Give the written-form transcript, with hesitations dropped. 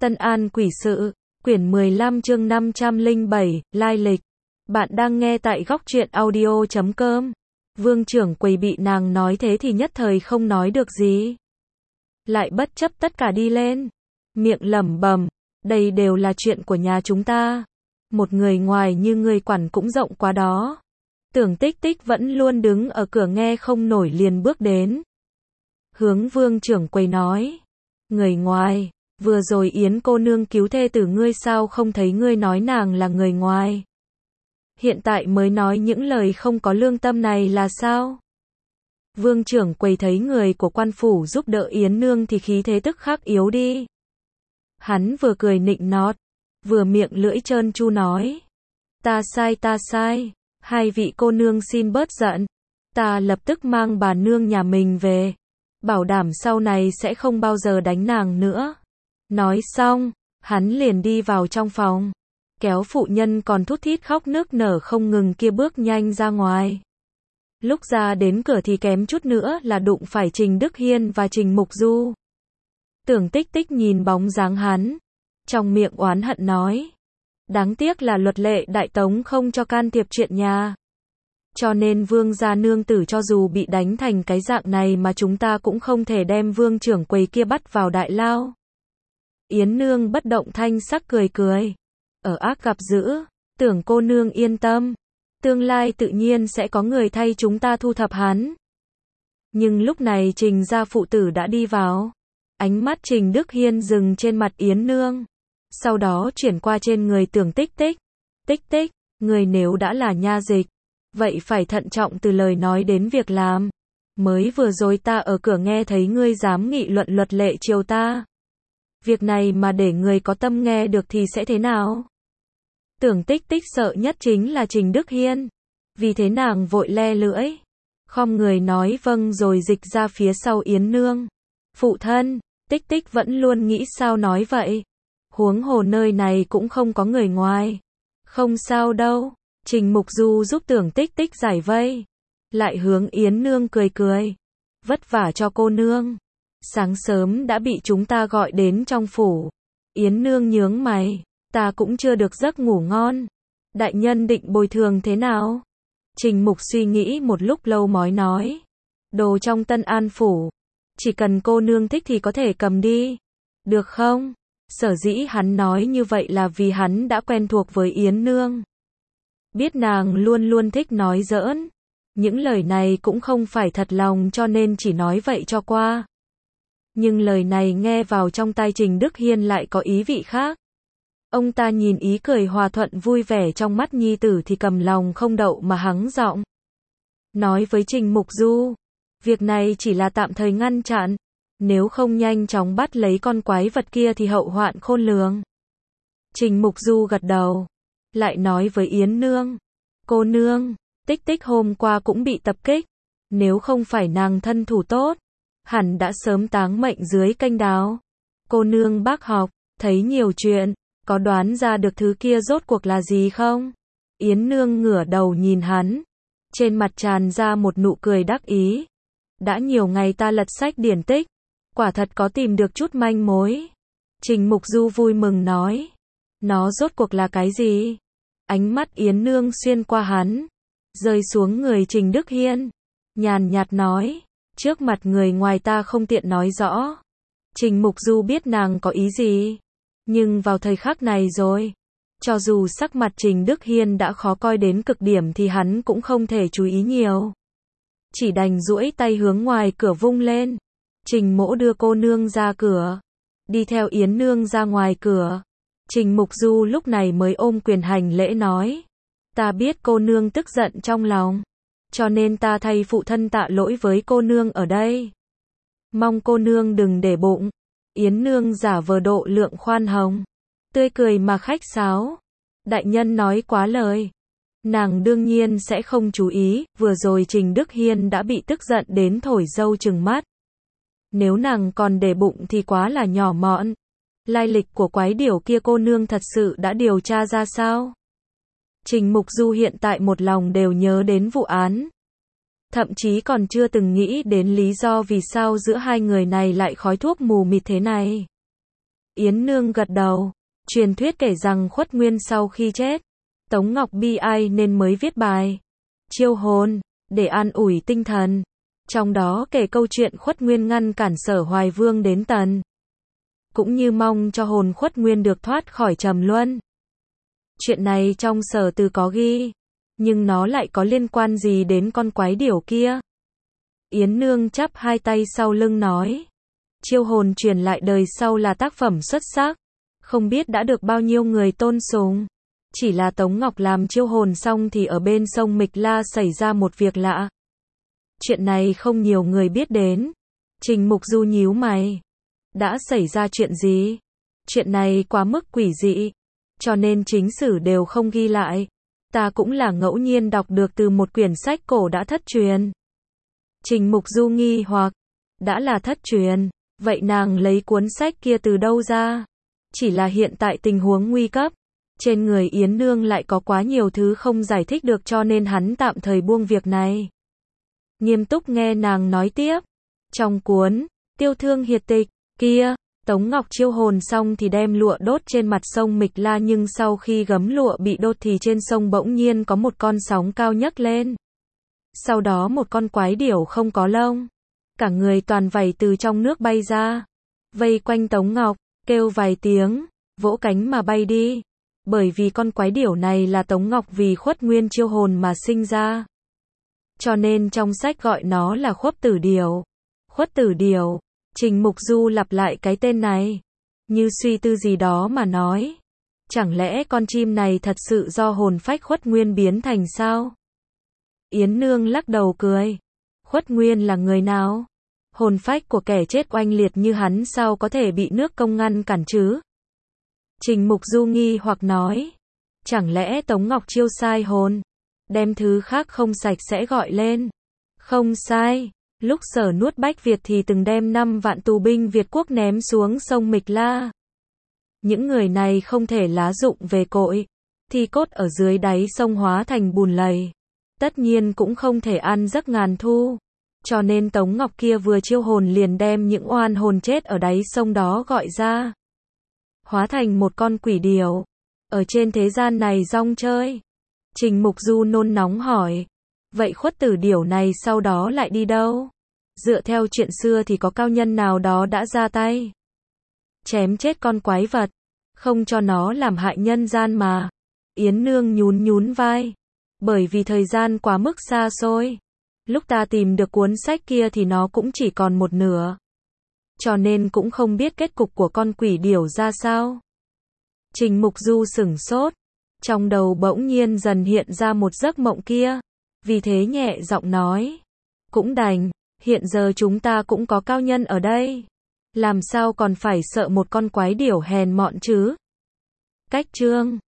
Tân An Quỷ Sự, quyển 15 chương 507, lai lịch. Bạn đang nghe tại góc truyện audio.com. Vương trưởng quầy bị nàng nói thế thì nhất thời không nói được gì. Lại bất chấp tất cả đi lên. Miệng lẩm bẩm, đây đều là chuyện của nhà chúng ta. Một người ngoài như người quản cũng rộng quá đó. Tưởng Tích Tích vẫn luôn đứng ở cửa nghe không nổi liền bước đến. Hướng Vương trưởng quầy nói. Người ngoài, vừa rồi Yến cô nương cứu thê tử ngươi sao không thấy ngươi nói nàng là người ngoài. Hiện tại mới nói những lời không có lương tâm này là sao? Vương trưởng quầy thấy người của quan phủ giúp đỡ Yến nương thì khí thế tức khắc yếu đi. Hắn vừa cười nịnh nọt, vừa miệng lưỡi trơn tru nói. Ta sai, hai vị cô nương xin bớt giận. Ta lập tức mang bà nương nhà mình về. Bảo đảm sau này sẽ không bao giờ đánh nàng nữa. Nói xong, hắn liền đi vào trong phòng. Kéo phụ nhân còn thút thít khóc nức nở không ngừng kia bước nhanh ra ngoài. Lúc ra đến cửa thì kém chút nữa là đụng phải Trình Đức Hiên và Trình Mục Du. Tưởng Tích Tích nhìn bóng dáng hắn. Trong miệng oán hận nói. Đáng tiếc là luật lệ Đại Tống không cho can thiệp chuyện nhà. Cho nên vương gia nương tử cho dù bị đánh thành cái dạng này mà chúng ta cũng không thể đem vương trưởng quầy kia bắt vào đại lao. Yến nương bất động thanh sắc cười cười. Ở ác gặp dữ, tưởng cô nương yên tâm. Tương lai tự nhiên sẽ có người thay chúng ta thu thập hắn. Nhưng lúc này Trình gia phụ tử đã đi vào. Ánh mắt Trình Đức Hiên dừng trên mặt Yến nương. Sau đó chuyển qua trên người tưởng Tích Tích. Tích Tích, người nếu đã là nha dịch. Vậy phải thận trọng từ lời nói đến việc làm. Mới vừa rồi ta ở cửa nghe thấy ngươi dám nghị luận luật lệ triều ta. Việc này mà để người có tâm nghe được thì sẽ thế nào? Tưởng Tích Tích sợ nhất chính là Trình Đức Hiên. Vì thế nàng vội le lưỡi. Khom người nói vâng rồi dịch ra phía sau Yến nương. Phụ thân, Tích Tích vẫn luôn nghĩ sao nói vậy. Huống hồ nơi này cũng không có người ngoài. Không sao đâu. Trình Mục Du giúp tưởng Tích Tích giải vây. Lại hướng Yến nương cười cười. Vất vả cho cô nương. Sáng sớm đã bị chúng ta gọi đến trong phủ. Yến nương nhướng mày. Ta cũng chưa được giấc ngủ ngon. Đại nhân định bồi thường thế nào? Trình Mục suy nghĩ một lúc lâu mới nói. Đồ trong Tân An phủ. Chỉ cần cô nương thích thì có thể cầm đi. Được không? Sở dĩ hắn nói như vậy là vì hắn đã quen thuộc với Yến nương. Biết nàng luôn luôn thích nói giỡn. Những lời này cũng không phải thật lòng cho nên chỉ nói vậy cho qua. Nhưng lời này nghe vào trong tai Trình Đức Hiên lại có ý vị khác. Ông ta nhìn ý cười hòa thuận vui vẻ trong mắt nhi tử thì cầm lòng không đậu mà hắng giọng. Nói với Trình Mục Du. Việc này chỉ là tạm thời ngăn chặn. Nếu không nhanh chóng bắt lấy con quái vật kia thì hậu hoạn khôn lường. Trình Mục Du gật đầu. Lại nói với Yến nương. Cô nương, Tích Tích hôm qua cũng bị tập kích. Nếu không phải nàng thân thủ tốt, hẳn đã sớm táng mệnh dưới canh đào. Cô nương bác học, thấy nhiều chuyện, có đoán ra được thứ kia rốt cuộc là gì không? Yến nương ngửa đầu nhìn hắn. Trên mặt tràn ra một nụ cười đắc ý. Đã nhiều ngày ta lật sách điển tích. Quả thật có tìm được chút manh mối. Trình Mục Du vui mừng nói. Nó rốt cuộc là cái gì? Ánh mắt Yến nương xuyên qua hắn. Rơi xuống người Trình Đức Hiên. Nhàn nhạt nói. Trước mặt người ngoài ta không tiện nói rõ. Trình Mục Du biết nàng có ý gì. Nhưng vào thời khắc này rồi. Cho dù sắc mặt Trình Đức Hiên đã khó coi đến cực điểm thì hắn cũng không thể chú ý nhiều. Chỉ đành duỗi tay hướng ngoài cửa vung lên. Trình mỗ đưa cô nương ra cửa. Đi theo Yến nương ra ngoài cửa. Trình Mục Du lúc này mới ôm quyền hành lễ nói. Ta biết cô nương tức giận trong lòng. Cho nên ta thay phụ thân tạ lỗi với cô nương ở đây. Mong cô nương đừng để bụng. Yến nương giả vờ độ lượng khoan hồng. Tươi cười mà khách sáo. Đại nhân nói quá lời. Nàng đương nhiên sẽ không chú ý. Vừa rồi Trình Đức Hiên đã bị tức giận đến thổi dâu trừng mắt. Nếu nàng còn để bụng thì quá là nhỏ mọn. Lai lịch của quái điểu kia cô nương thật sự đã điều tra ra sao? Trình Mục Du hiện tại một lòng đều nhớ đến vụ án. Thậm chí còn chưa từng nghĩ đến lý do vì sao giữa hai người này lại khói thuốc mù mịt thế này. Yến Nương gật đầu. Truyền thuyết kể rằng Khuất Nguyên sau khi chết, Tống Ngọc bi ai nên mới viết bài chiêu hồn, để an ủi tinh thần. Trong đó kể câu chuyện Khuất Nguyên ngăn cản Sở Hoài Vương đến Tần, cũng như mong cho hồn Khuất Nguyên được thoát khỏi trầm luân. Chuyện này trong Sở Từ có ghi, nhưng nó lại có liên quan gì đến con quái điểu kia? Yến Nương chắp hai tay sau lưng nói, chiêu hồn truyền lại đời sau là tác phẩm xuất sắc, không biết đã được bao nhiêu người tôn sùng. Chỉ là Tống Ngọc làm chiêu hồn xong thì ở bên sông Mịch La xảy ra một việc lạ. Chuyện này không nhiều người biết đến. Trình Mục Du nhíu mày. Đã xảy ra chuyện gì? Chuyện này quá mức quỷ dị, cho nên chính sử đều không ghi lại. Ta cũng là ngẫu nhiên đọc được từ một quyển sách cổ đã thất truyền. Trình Mục Du nghi hoặc, đã là thất truyền, vậy nàng lấy cuốn sách kia từ đâu ra? Chỉ là hiện tại tình huống nguy cấp, trên người Yến Nương lại có quá nhiều thứ không giải thích được cho nên hắn tạm thời buông việc này. Nghiêm túc nghe nàng nói tiếp. Trong cuốn Tiêu Thương Hiệt Tịch kia, Tống Ngọc chiêu hồn xong thì đem lụa đốt trên mặt sông Mịch La, nhưng sau khi gấm lụa bị đốt thì trên sông bỗng nhiên có một con sóng cao nhấc lên. Sau đó một con quái điểu không có lông, cả người toàn vảy từ trong nước bay ra, vây quanh Tống Ngọc, kêu vài tiếng, vỗ cánh mà bay đi. Bởi vì con quái điểu này là Tống Ngọc vì Khuất Nguyên chiêu hồn mà sinh ra, cho nên trong sách gọi nó là Khuất Tử Điểu. Khuất Tử Điểu. Trình Mục Du lặp lại cái tên này, như suy tư gì đó mà nói, chẳng lẽ con chim này thật sự do hồn phách Khuất Nguyên biến thành sao? Yến Nương lắc đầu cười. Khuất Nguyên là người nào? Hồn phách của kẻ chết oanh liệt như hắn sao có thể bị nước công ngăn cản chứ? Trình Mục Du nghi hoặc nói, chẳng lẽ Tống Ngọc chiêu sai hồn, đem thứ khác không sạch sẽ gọi lên? Không sai, lúc Sở nuốt Bách Việt thì từng đem 5 vạn tù binh Việt quốc ném xuống sông Mịch La. Những người này không thể lá dụng về cội, thi cốt ở dưới đáy sông hóa thành bùn lầy, tất nhiên cũng không thể ăn giấc ngàn thu. Cho nên Tống Ngọc kia vừa chiêu hồn liền đem những oan hồn chết ở đáy sông đó gọi ra, hóa thành một con quỷ điểu, ở trên thế gian này rong chơi. Trình Mục Du nôn nóng hỏi, vậy Khuất Tử Điểu này sau đó lại đi đâu? Dựa theo chuyện xưa thì có cao nhân nào đó đã ra tay chém chết con quái vật, không cho nó làm hại nhân gian mà. Yến Nương nhún nhún vai, bởi vì thời gian quá mức xa xôi, lúc ta tìm được cuốn sách kia thì nó cũng chỉ còn một nửa, cho nên cũng không biết kết cục của con quỷ điểu ra sao. Trình Mục Du sửng sốt, trong đầu bỗng nhiên dần hiện ra một giấc mộng kia, vì thế nhẹ giọng nói, cũng đành, hiện giờ chúng ta cũng có cao nhân ở đây, làm sao còn phải sợ một con quái điểu hèn mọn chứ? Cách chương